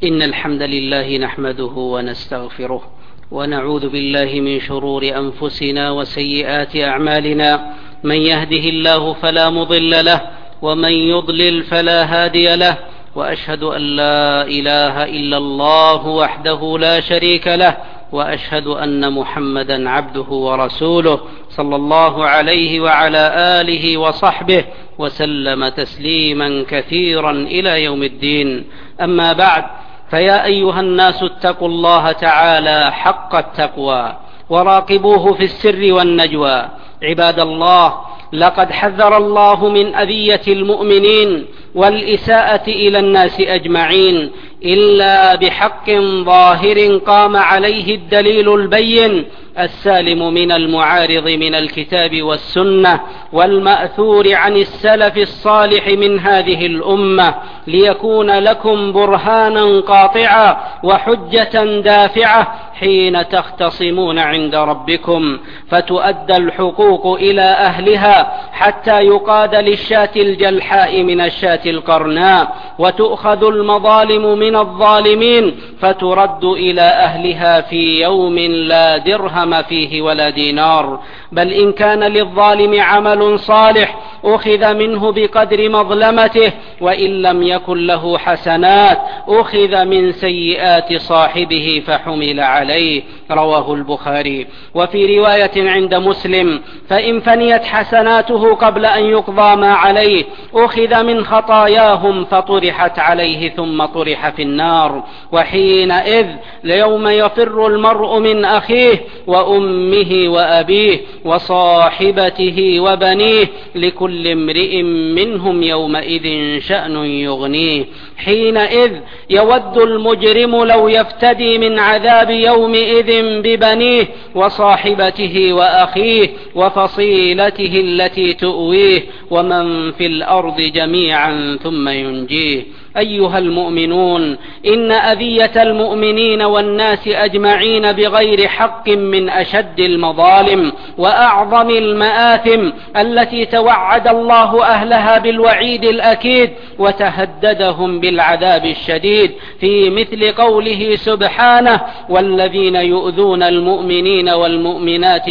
إن الحمد لله نحمده ونستغفره ونعوذ بالله من شرور أنفسنا وسيئات أعمالنا. من يهده الله فلا مضل له ومن يضلل فلا هادي له، وأشهد أن لا إله إلا الله وحده لا شريك له، وأشهد أن محمدا عبده ورسوله صلى الله عليه وعلى آله وصحبه وسلم تسليما كثيرا إلى يوم الدين. أما بعد، فيا أيها الناس اتقوا الله تعالى حق التقوى وراقبوه في السر والنجوى. عباد الله، لقد حذر الله من أذية المؤمنين والإساءة إلى الناس أجمعين إلا بحق ظاهر قام عليه الدليل البين السالم من المعارض من الكتاب والسنة والمأثور عن السلف الصالح من هذه الأمة، ليكون لكم برهانا قاطعا وحجة دافعة حين تختصمون عند ربكم، فتؤدى الحقوق إلى أهلها حتى يقاد للشاة الجلحاء من الشاة القرناء، وتؤخذ المظالم من الظالمين فترد إلى أهلها في يوم لا درهم فيه ولا دينار. بل إن كان للظالم عمل صالح أخذ منه بقدر مظلمته، وإن لم يكن له حسنات أخذ من سيئات صاحبه فحمل عليه. رواه البخاري. وفي رواية عند مسلم: فإن فنيت حسناته قبل أن يقضى ما عليه أخذ من خطاياهم فطرحت عليه ثم طرح في النار. وحينئذ يوم يفر المرء من أخيه وأمه وأبيه وصاحبته وبنيه لكل امرئ منهم يومئذ شأن يغنيه. حينئذ يود المجرم لو يفتدي من عذاب يومئذ ببنيه وصاحبته وأخيه وفصيلته التي تؤويه ومن في الأرض جميعا ثم ينجيه. أيها المؤمنون، إن أذية المؤمنين والناس أجمعين بغير حق من أشد المظالم وأعظم المآثم التي توعد الله أهلها بالوعيد الأكيد وتهددهم بالعذاب الشديد في مثل قوله سبحانه: والذين يؤذون المؤمنين والمؤمنات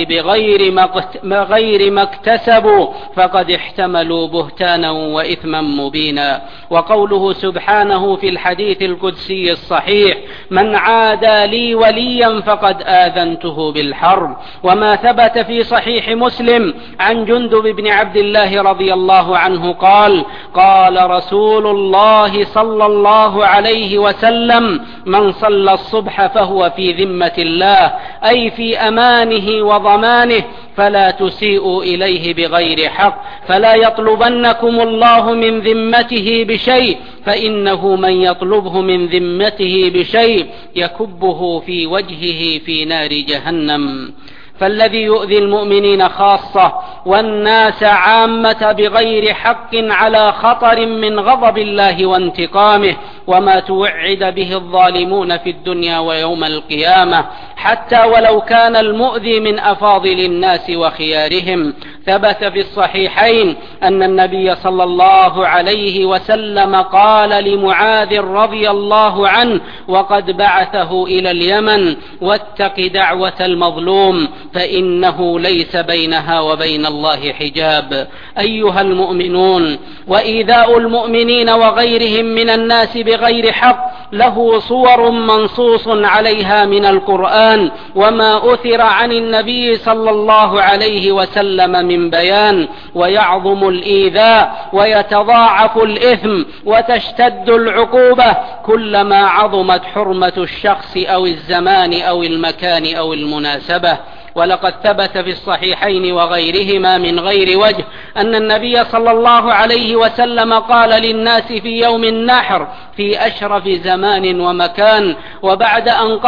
بغير ما اكتسبوا فقد احتملوا بهتانا وإثما مبينا. وقوله سبحانه في الحديث القدسي الصحيح: من عادى لي وليا فقد آذنته بالحرب. وما ثبت في صحيح مسلم عن جندب بن عبد الله رضي الله عنه قال: قال رسول الله صلى الله عليه وسلم: من صلى الصبح فهو في ذمة الله، أي في أمانه وضمانه، فلا تسيئوا إليه بغير حق، فلا يطلبنكم الله من ذمته بشيء، فإنه من يطلبه من ذمته بشيء يكبه في وجهه في نار جهنم. فالذي يؤذي المؤمنين خاصة والناس عامة بغير حق على خطر من غضب الله وانتقامه، وما توعد به الظالمون في الدنيا ويوم القيامة، حتى ولو كان المؤذي من أفاضل الناس وخيارهم. ثبت في الصحيحين أن النبي صلى الله عليه وسلم قال لمعاذ رضي الله عنه وقد بعثه إلى اليمن: واتق دعوة المظلوم فإنه ليس بينها وبين الله حجاب. أيها المؤمنون، وإيذاء المؤمنين وغيرهم من الناس بغير حق له صور منصوص عليها من القرآن وما أثر عن النبي صلى الله عليه وسلم من بيان. ويعظم الإيذاء ويتضاعف الإثم وتشتد العقوبة كلما عظمت حرمة الشخص أو الزمان أو المكان أو المناسبة. ولقد ثبت في الصحيحين وغيرهما من غير وجه أن النبي صلى الله عليه وسلم قال للناس في يوم النحر في أشرف زمان ومكان وبعد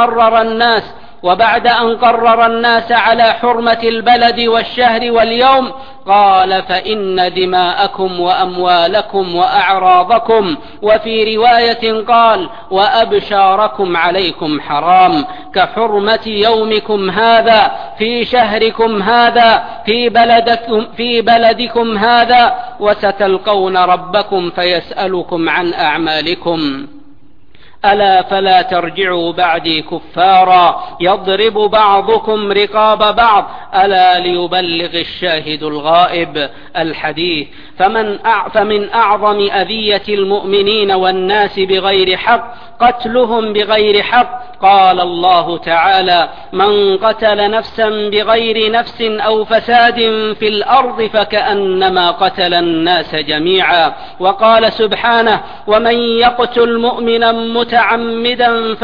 أن قرر الناس على حرمة البلد والشهر واليوم، قال: فإن دماءكم وأموالكم وأعراضكم، وفي رواية قال: وأبشاركم عليكم حرام، كحرمة يومكم هذا في شهركم هذا في بلدكم هذا، وستلقون ربكم فيسألكم عن أعمالكم. ألا فلا ترجعوا بعدي كفارا يضرب بعضكم رقاب بعض ألا ليبلغ الشاهد الغائب. الحديث. فمن أعظم أذية المؤمنين والناس بغير حق قتلهم بغير حق. قال الله تعالى: من قتل نفسا بغير نفس أو فساد في الأرض فكأنما قتل الناس جميعا. وقال سبحانه: ومن يقتل مؤمنا متعمدا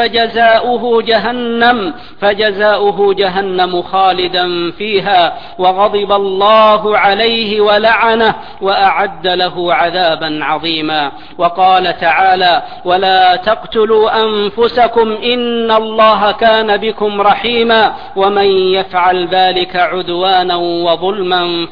فجزاؤه جهنم خالدا فيها وغضب الله عليه ولعنه وأعد له عذابا عظيما. وقال تعالى: ولا تقتلوا أنفسكم إن الله كان بكم رحيما ومن يفعل ذلك عدوانا وظلما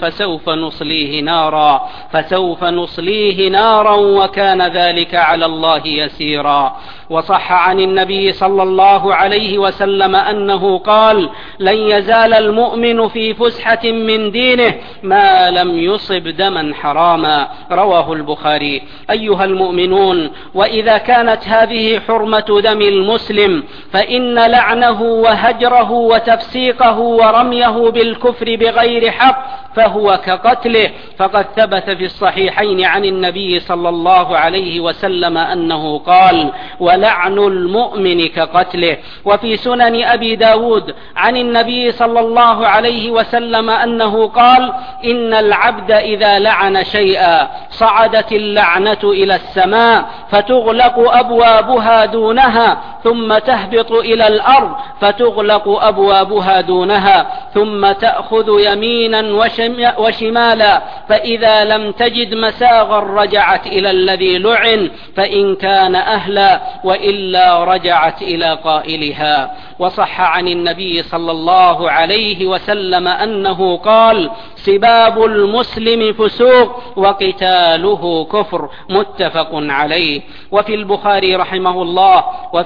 فسوف نصليه نارا وكان ذلك على الله يسيرا. وصح عن النبي صلى الله عليه وسلم أنه قال: لن يزال المؤمن في فسحة من دينه ما لم يصب دما حراما. رواه البخاري. أيها المؤمنون، وإذا كانت هذه حرمة دم المسلم فإن لعنه وهجره وتفسيقه ورميه بالكفر بغير حق فهو كقتله. فقد ثبت في الصحيحين عن النبي صلى الله عليه وسلم أنه قال: ولعن المؤمن كقتله. وفي سنن أبي داود عن النبي صلى الله عليه وسلم أنه قال: إن العبد إذا لعن شيئا صعدت اللعنة إلى السماء فتغلق أبوابها دونها ثم تهبط إلى الأرض فتغلق أبوابها دونها ثم تأخذ يمينا وشمالا فإذا لم تجد مساغا رجعت إلى الذي لعن فإن كان أهلا وإلا رجعت إلى قائلها. وصح عن النبي صلى الله عليه وسلم أنه قال: سباب المسلم فسوق وقتاله كفر. متفق عليه. وفي البخاري رحمه الله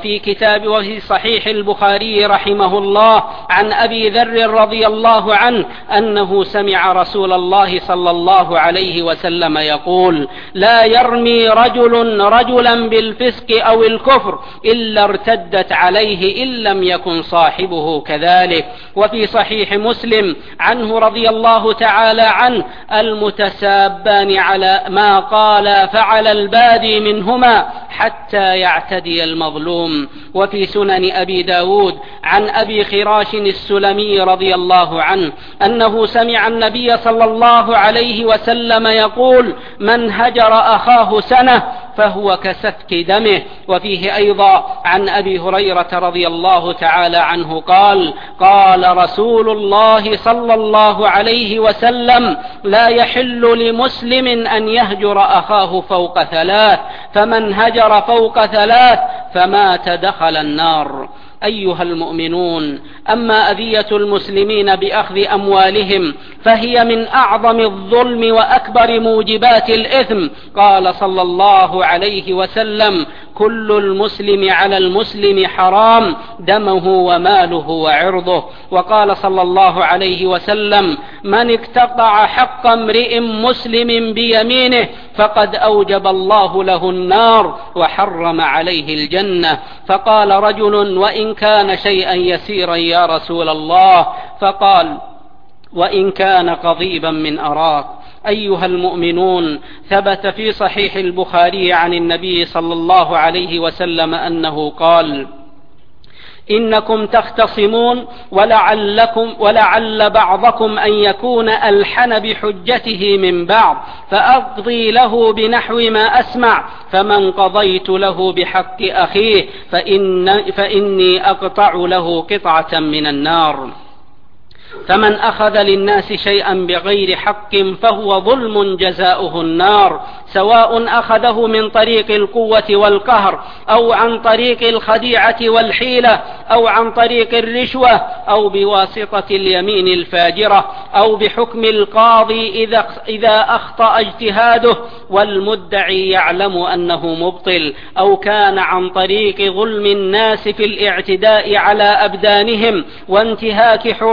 وفي صحيح البخاري رحمه الله عن أبي ذر رضي الله عنه أنه سمع رسول الله صلى الله عليه وسلم يقول: لا يرمي رجل رجلا بالفسق أو الكفر إلا ارتدت عليه إن لم يكن صاحبه كذلك. وفي صحيح مسلم عنه رضي الله تعالى عنه: المتسابان على ما قال فعل البادي منهما حتى يعتدي المظلوم. وفي سنن أبي داود عن أبي خراش السلمي رضي الله عنه أنه سمع النبي صلى الله عليه وسلم يقول: من هجر أخاه سنة فهو كسفك دمه. وفيه أيضا عن أبي هريرة رضي الله تعالى عنه قال: قال رسول الله صلى الله عليه وسلم: لا يحل لمسلم أن يهجر أخاه فوق ثلاث فمن هجر فوق ثلاث فمات دخل النار. أيها المؤمنون، أما أذية المسلمين بأخذ أموالهم فهي من أعظم الظلم وأكبر موجبات الإثم. قال صلى الله عليه وسلم: كل المسلم على المسلم حرام دمه وماله وعرضه. وقال صلى الله عليه وسلم: من اقتطع حق امرئ مسلم بيمينه فقد أوجب الله له النار وحرم عليه الجنة. فقال رجل: وإن كان شيئا يسيرا يا رسول الله؟ فقال: وإن كان قضيبا من أراك. أيها المؤمنون، ثبت في صحيح البخاري عن النبي صلى الله عليه وسلم أنه قال: إنكم تختصمون ولعل بعضكم أن يكون ألحن بحجته من بعض فأقضي له بنحو ما أسمع فمن قضيت له بحق أخيه فإني أقطع له قطعة من النار. فمن أخذ للناس شيئا بغير حق فهو ظلم جزاؤه النار، سواء أخذه من طريق القوة والقهر أو عن طريق الخديعة والحيلة أو عن طريق الرشوة أو بواسطة اليمين الفاجرة أو بحكم القاضي إذا أخطأ اجتهاده والمدعي يعلم أنه مبطل، أو كان عن طريق ظلم الناس في الاعتداء على أبدانهم وانتهاك حرماتهم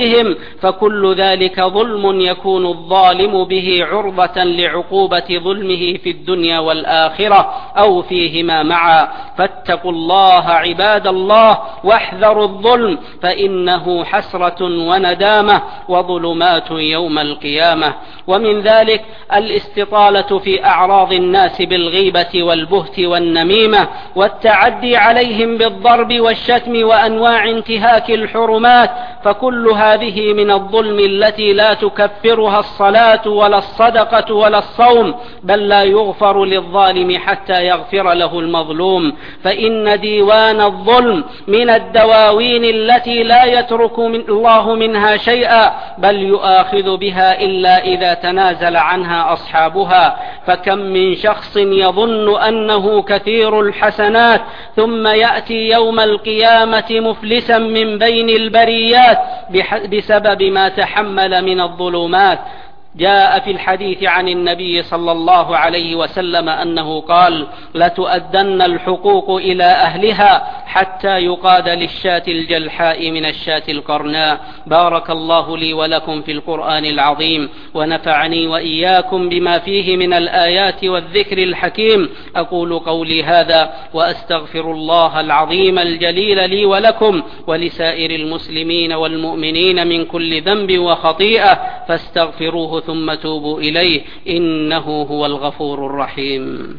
بغيرهم، فكل ذلك ظلم يكون الظالم به عرضة لعقوبة ظلمه في الدنيا والآخرة أو فيهما معا. فاتقوا الله عباد الله واحذروا الظلم، فإنه حسرة وندامة وظلمات يوم القيامة. ومن ذلك الاستطالة في أعراض الناس بالغيبة والبهت والنميمة والتعدي عليهم بالضرب والشتم وأنواع انتهاك الحرمات، فكل هذه من الظلم التي لا تكفرها الصلاة ولا الصدقة ولا الصوم، بل لا يغفر للظالم حتى يغفر له المظلوم. فإن ديوان الظلم من الدواوين التي لا يترك الله منها شيئا، بل يؤاخذ بها إلا إذا تنازل عنها أصحابها. فكم من شخص يظن أنه كثير الحسنات ثم يأتي يوم القيامة مفلسا من بين البريات بسبب ما تحمل من الظلمات. جاء في الحديث عن النبي صلى الله عليه وسلم أنه قال: لتؤدن الحقوق إلى أهلها حتى يقاد للشاة الجلحاء من الشاة القرناء. بارك الله لي ولكم في القرآن العظيم، ونفعني وإياكم بما فيه من الآيات والذكر الحكيم. أقول قولي هذا وأستغفر الله العظيم الجليل لي ولكم ولسائر المسلمين والمؤمنين من كل ذنب وخطيئة، فاستغفروه ثم توبوا إليه، إنه هو الغفور الرحيم.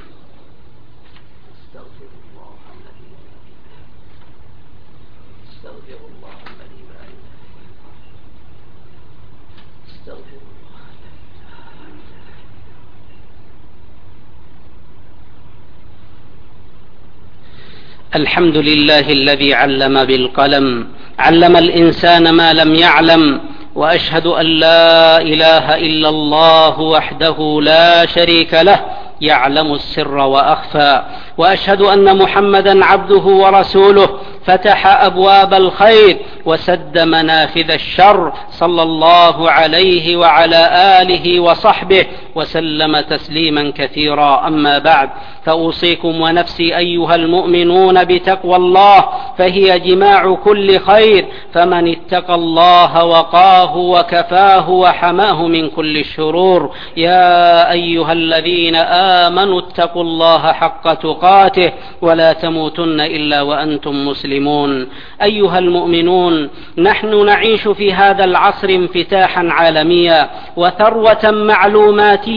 الحمد لله الذي علم بالقلم، علم الإنسان ما لم يعلم، وأشهد أن لا إله إلا الله وحده لا شريك له يعلم السر وأخفى، وأشهد أن محمدا عبده ورسوله فتح أبواب الخير وسد منافذ الشر، صلى الله عليه وعلى آله وصحبه وسلم تسليما كثيرا. أما بعد، فأوصيكم ونفسي أيها المؤمنون بتقوى الله، فهي جماع كل خير، فمن اتقى الله وقاه وكفاه وحماه من كل الشرور. يا أيها الذين آمنوا اتقوا الله حق تقاته ولا تموتن إلا وأنتم مسلمون. أيها المؤمنون، نحن نعيش في هذا العصر انفتاحا عالميا وثروة معلوماتية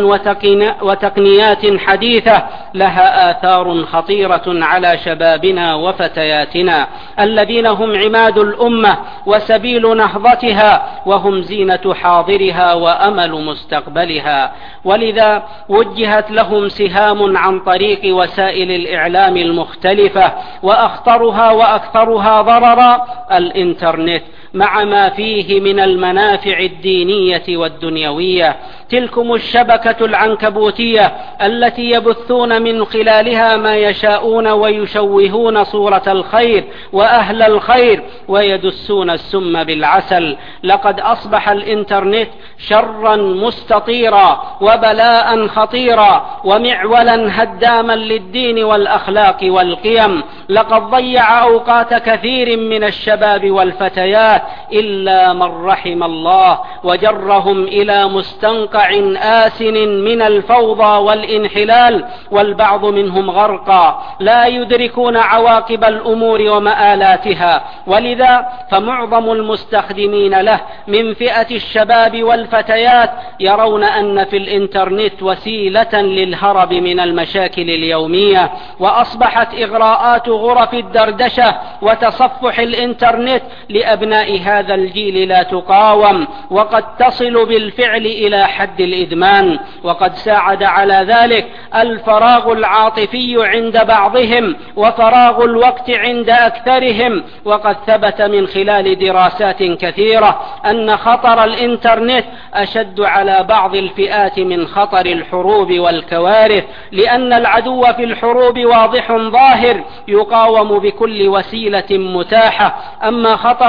وتقنيات حديثة لها آثار خطيرة على شبابنا وفتياتنا الذين هم عماد الأمة وسبيل نهضتها، وهم زينة حاضرها وأمل مستقبلها. ولذا وجهت لهم سهام عن طريق وسائل الإعلام المختلفة، وأخطرها وأكثرها ضررا الإنترنت، مع ما فيه من المنافع الدينية والدنيوية. تلكم الشبكة العنكبوتية التي يبثون من خلالها ما يشاءون ويشوهون صورة الخير وأهل الخير ويدسون السم بالعسل. لقد أصبح الإنترنت شرا مستطيرا وبلاء خطيرا ومعولا هداما للدين والأخلاق والقيم. لقد ضيع أوقات كثير من الشباب والفتيات إلا من رحم الله، وجرهم إلى مستنقع آسن من الفوضى والانحلال، والبعض منهم غرقا لا يدركون عواقب الأمور ومآلاتها. ولذا فمعظم المستخدمين له من فئة الشباب والفتيات يرون أن في الإنترنت وسيلة للهرب من المشاكل اليومية، وأصبحت إغراءات غرف الدردشة وتصفح الإنترنت لأبناء هذا الجيل لا تقاوم، وقد تصل بالفعل إلى حد الإدمان. وقد ساعد على ذلك الفراغ العاطفي عند بعضهم وفراغ الوقت عند أكثرهم. وقد ثبت من خلال دراسات كثيرة أن خطر الإنترنت أشد على بعض الفئات من خطر الحروب والكوارث، لأن العدو في الحروب واضح ظاهر يقاوم بكل وسيلة متاحة. أما خطر الإنترنت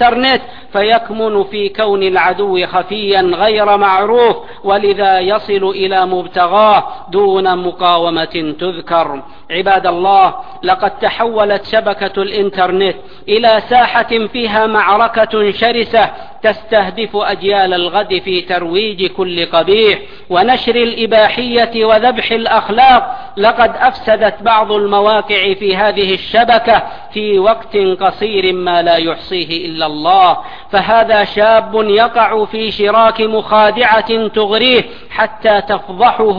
الإنترنت فيكمن في كون العدو خفيا غير معروف، ولذا يصل إلى مبتغاه دون مقاومة تذكر. عباد الله، لقد تحولت شبكة الإنترنت إلى ساحة فيها معركة شرسة تستهدف أجيال الغد في ترويج كل قبيح ونشر الإباحية وذبح الأخلاق. لقد أفسدت بعض المواقع في هذه الشبكة في وقت قصير ما لا يحصيه إلا الله، فهذا شاب يقع في شراك مخادعة تغريه حتى تفضحه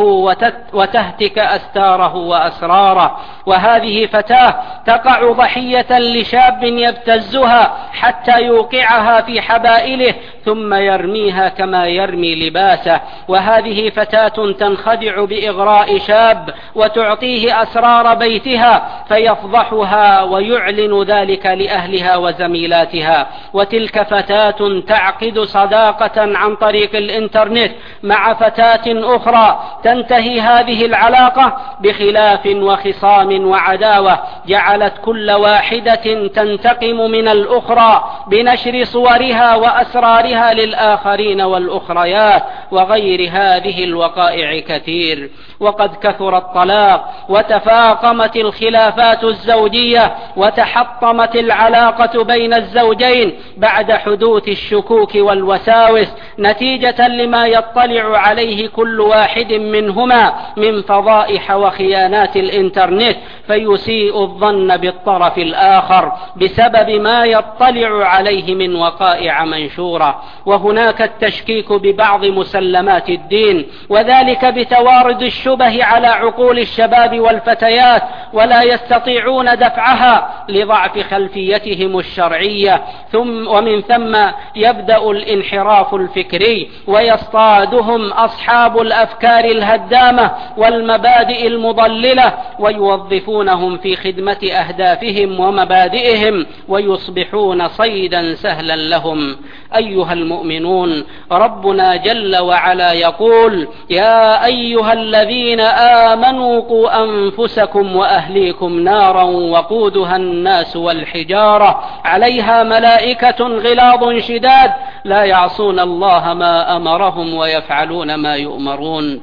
وتهتك أستاره وأسراره، وهذه فتاة تقع ضحية لشاب يبتزها حتى يوقعها في حبائله ثم يرميها كما يرمي لباسه، وهذه فتاة تنخدع بإغراء شاب وتعطيه أسرار بيتها فيفضحها ويعلن ذلك لأهلها وزميلاتها، وتلك فتاة تعقد صداقة عن طريق الإنترنت مع فتاة أخرى، تنتهي هذه العلاقة بخلاف وخصام وعداوة جعلت كل واحدة تنتقم من الأخرى بنشر صورها وأسرارها للآخرين والأخريات، وغير هذه الوقائع كثير. وقد كثر الطلاق وتفاقمت الخلافات الزوجية وتحطمت العلاقة بين الزوجين بعد حدوث الشكوك والوساوس نتيجة لما يطلع عليه كل واحد منهما من فضائح وخيانات الإنترنت، فيسيء الظن بالطرف الآخر بسبب ما يطلع عليه من وقائع منشورة. وهناك التشكيك ببعض مسلمات الدين، وذلك بتوارد الشبه على عقول الشباب والفتيات ولا يستطيعون دفعها لضعف خلفيتهم الشرعية، ومن ثم يبدأ الانحراف الفكري ويصطادهم أصحاب الأفكار الهدامة والمبادئ المضللة ويوظفونهم في خدمة أهدافهم ومبادئهم ويصبحون صيدا سهلا لهم. أيها المؤمنون، ربنا جل وعلا يقول: يا أيها الذين آمنوا قوا أنفسكم وأهليكم نارا وقودها الناس والحجارة عليها ملائكة غلاظ شداد لا يعصون الله ما أمرهم ويفعلون ما يؤمرون.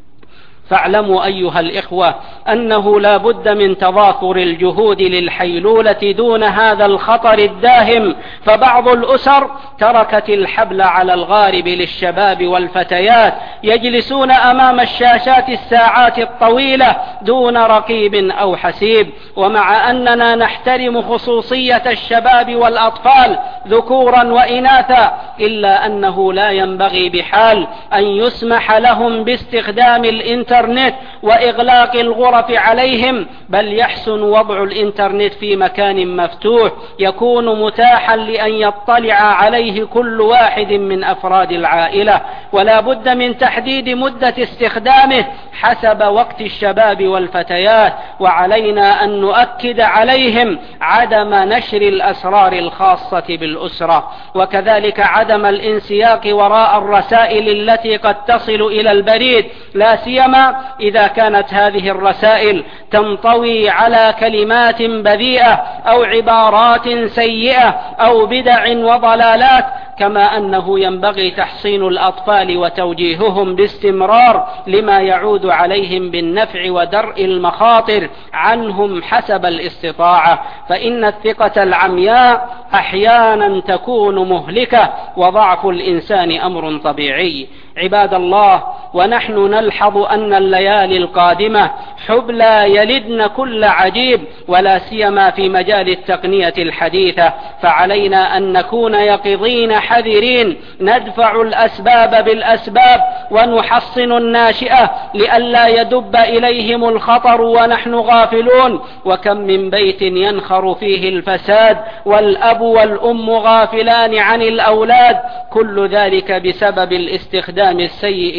فاعلموا أيها الإخوة أنه لا بد من تضافر الجهود للحيلولة دون هذا الخطر الداهم، فبعض الأسر تركت الحبل على الغارب للشباب والفتيات يجلسون أمام الشاشات الساعات الطويلة دون رقيب أو حسيب. ومع أننا نحترم خصوصية الشباب والأطفال ذكورا وإناثا، إلا أنه لا ينبغي بحال أن يسمح لهم باستخدام الإنترنت وإغلاق الغرف عليهم، بل يحسن وضع الإنترنت في مكان مفتوح يكون متاحا لأن يطلع عليه كل واحد من أفراد العائلة، ولا بد من تحديد مدة استخدامه حسب وقت الشباب والفتيات. وعلينا أن نؤكد عليهم عدم نشر الأسرار الخاصة بالأسرة، وكذلك عدم الانسياق وراء الرسائل التي قد تصل إلى البريد، لا سيما إذا كانت هذه الرسائل تنطوي على كلمات بذيئة أو عبارات سيئة أو بدع وضلالات. كما أنه ينبغي تحصين الأطفال وتوجيههم باستمرار لما يعود عليهم بالنفع ودرء المخاطر عنهم حسب الاستطاعة، فإن الثقة العمياء أحيانا تكون مهلكة، وضعف الإنسان أمر طبيعي. عباد الله، ونحن نلحظ أن الليالي القادمة حبلى يلدن كل عجيب، ولا سيما في مجال التقنية الحديثة، فعلينا أن نكون يقظين حذرين ندفع الأسباب بالأسباب ونحصن الناشئة لئلا يدب إليهم الخطر ونحن غافلون. وكم من بيت ينخر فيه الفساد والأب والأم غافلان عن الأولاد، كل ذلك بسبب الاستخدام السيء للإنترنت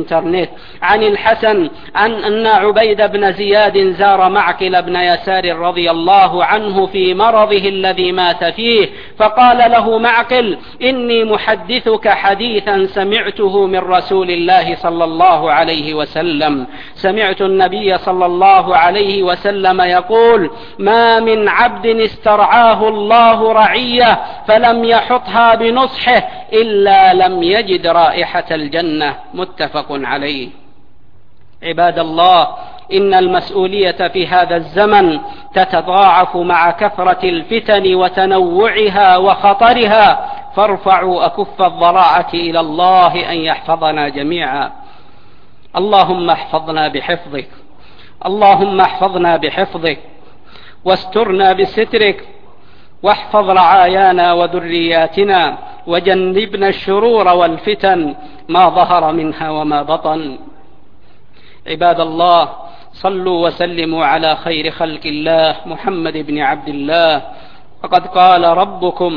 الإنترنت عن الحسن أن عبيد بن زياد زار معقل بن يسار رضي الله عنه في مرضه الذي مات فيه، فقال له معقل: إني محدثك حديثا سمعته من رسول الله صلى الله عليه وسلم. سمعت النبي صلى الله عليه وسلم يقول: ما من عبد استرعاه الله رعية فلم يحطها بنصحه إلا لم يجد رائحة الجنة. متفق عليه. عباد الله، إن المسؤولية في هذا الزمن تتضاعف مع كثرة الفتن وتنوعها وخطرها، فارفعوا أكف الضراعة إلى الله أن يحفظنا جميعا. اللهم احفظنا بحفظك، اللهم احفظنا بحفظك، واسترنا بسترك، واحفظ رعايانا وذرياتنا، وجنبنا الشرور والفتن ما ظهر منها وما بطن. عباد الله، صلوا وسلموا على خير خلق الله محمد بن عبد الله. فقد قال ربكم: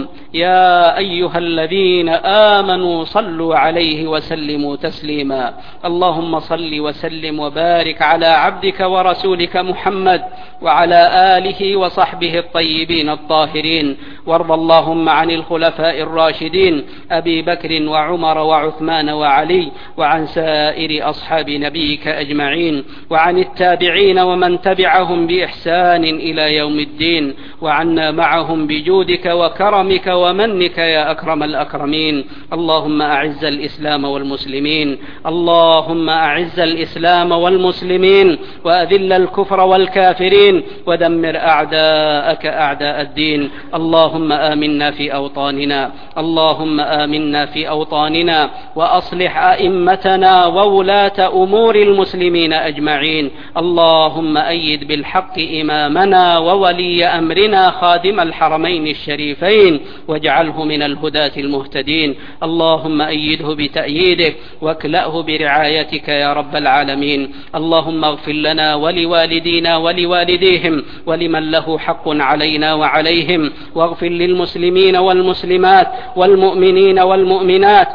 يا أيها الذين آمنوا صلوا عليه وسلموا تسليما. اللهم صل وسلم وبارك على عبدك ورسولك محمد وعلى آله وصحبه الطيبين الطاهرين. وارض اللهم عن الخلفاء الراشدين أبي بكر وعمر وعثمان وعلي، وعن سائر أصحاب نبيك أجمعين، وعن التابعين ومن تبعهم بإحسان إلى يوم الدين، وعنا معهم بجودك وكرمك ومنك يا أكرم الأكرمين. اللهم أعز الإسلام والمسلمين، اللهم أعز الإسلام والمسلمين، وأذل الكفر والكافرين، ودمر أعداءك أعداء الدين. اللهم آمنا في أوطاننا، اللهم آمنا في أوطاننا، وأصلح أئمتنا وولاة أمور المسلمين أجمعين. اللهم أيد بالحق إمامنا وولي أمرنا خادم الحرمين الشريفين، واجعله من الهداة المهتدين. اللهم أيده بتأييدك، واكلأه برعايتك يا رب العالمين. اللهم اغفر لنا ولوالدينا ولوالديهم ولمن له حق علينا وعليهم، واغفر للمسلمين والمسلمات والمؤمنين والمؤمنات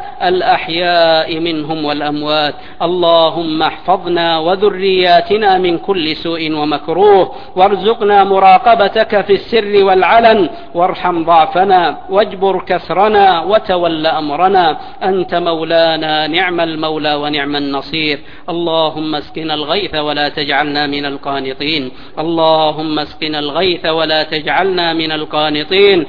الأحياء منهم والأموات. اللهم احفظنا وذرياتنا من كل سوء ومكروه، وارزقنا مراقبتك في السر والعلن، وارحم ضعفنا واجبر كسرنا وتول أمرنا. أنت مولانا، نعم المولى ونعم النصير. اللهم اسقنا الغيث ولا تجعلنا من القانطين، اللهم اسقنا الغيث ولا تجعلنا من القانطين،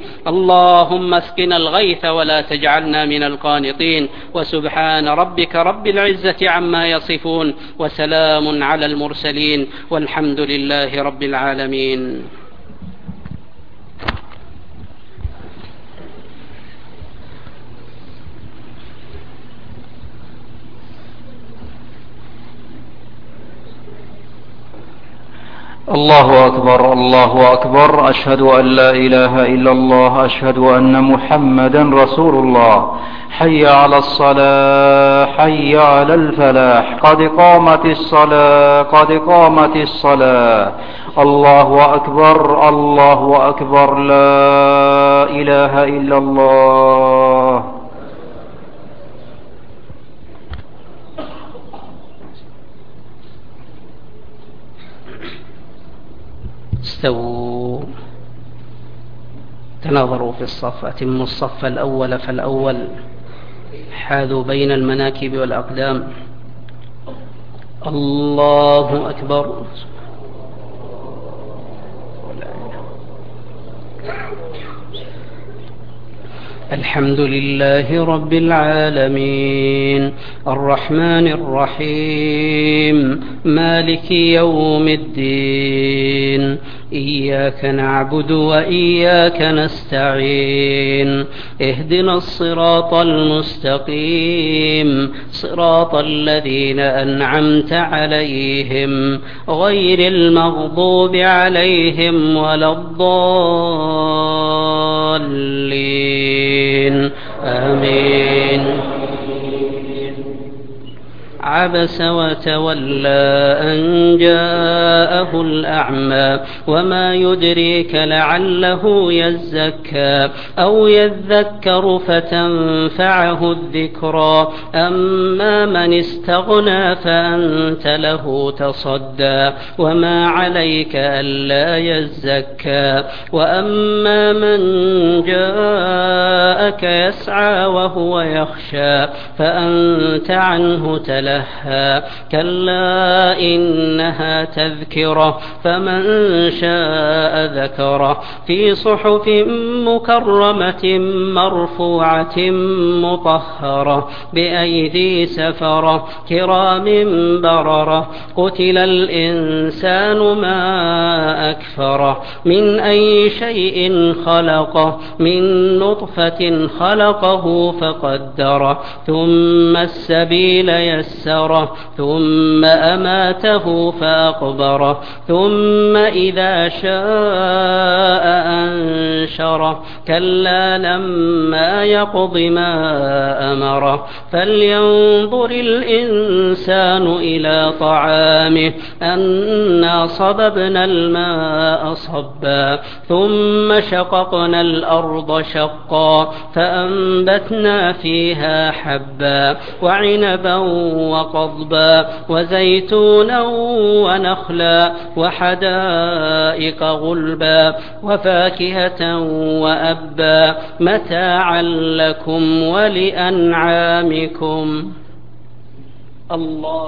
اللهم اسقنا الغيث ولا تجعلنا من القانطين. وسبحان ربك رب العزة عما يصفون، وسلام على المرسلين، والحمد لله رب العالمين. الله أكبر، الله أكبر. أشهد أن لا إله إلا الله، أشهد أن محمدا رسول الله. حي على الصلاة، حي على الفلاح، قد قامت الصلاة، قد قامت الصلاة. الله أكبر، الله أكبر، لا إله إلا الله. استووا، تناظروا في الصف، أتموا الصف الأول فالأول، حاذوا بين المناكب والأقدام. الله أكبر. الحمد لله رب العالمين، الرحمن الرحيم، مالك يوم الدين، إياك نعبد وإياك نستعين، اهدنا الصراط المستقيم، صراط الذين أنعمت عليهم غير المغضوب عليهم ولا الضالين. آمين. عبس وتولى أن جاءه الأعمى وما يدريك لعله يزكى أو يذكر فتنفعه الذكرى أما من استغنى فأنت له تصدى وما عليك ألا يزكى وأما من جاءك يسعى وهو يخشى فأنت عنه تلهى كلا إنها تذكرة فمن شاء ذكره في صحف مكرمة مرفوعة مطهرة بأيدي سفرة كرام بررة قتل الإنسان ما أكفره من أي شيء خلقه من نطفة خلقه فقدره ثم السبيل يسره ثم أماته فأقبره ثم إذا شاء أنشره كلا لما يقض ما أمره فلينظر الإنسان إلى طعامه أنا صببنا الماء صبا ثم شققنا الأرض شقا فأنبتنا فيها حبا وعنبا وقضبا وزيتونا ونخلا وحدائق غلبا وفاكهة وأبا متاعا لكم ولأنعامكم. الله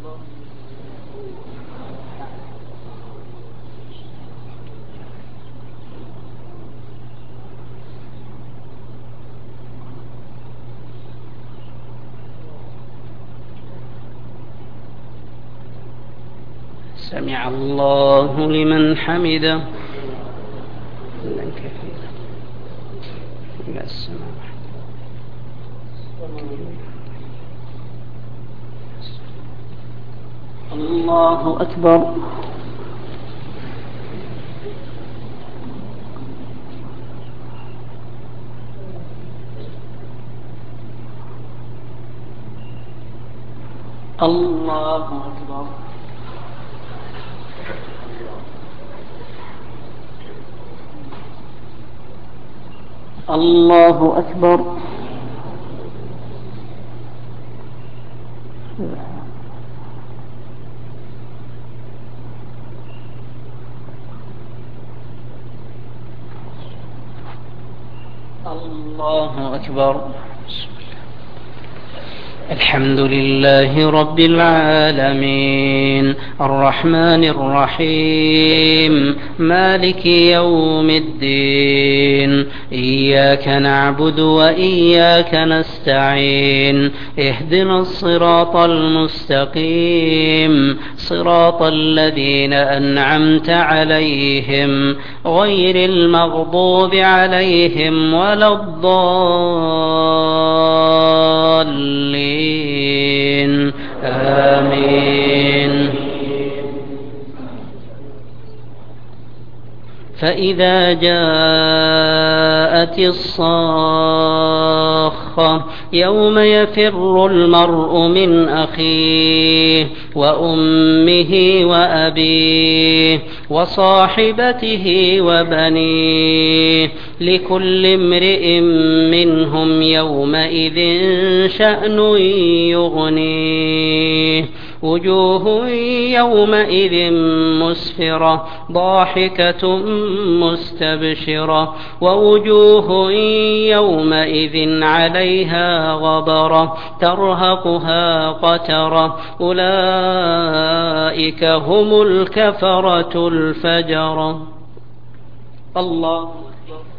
سمع الله لمن حمده. الله أكبر. الله أكبر. الله أكبر. الله أكبر. الحمد لله رب العالمين الرحمن الرحيم مالك يوم الدين إياك نعبد وإياك نستعين اهدنا الصراط المستقيم صراط الذين أنعمت عليهم غير المغضوب عليهم ولا الضالين آمين. فإذا جاءت الصاخة يوم يفر المرء من أخيه وأمه وأبيه وصاحبته وبنيه لكل امرئ منهم يومئذ شأن يغنيه وجوه يومئذ مسفرة ضاحكة مستبشرة ووجوه يومئذ عليها غبرة ترهقها قترة أولئك هم الكفرة الفجرة. الله أكبر.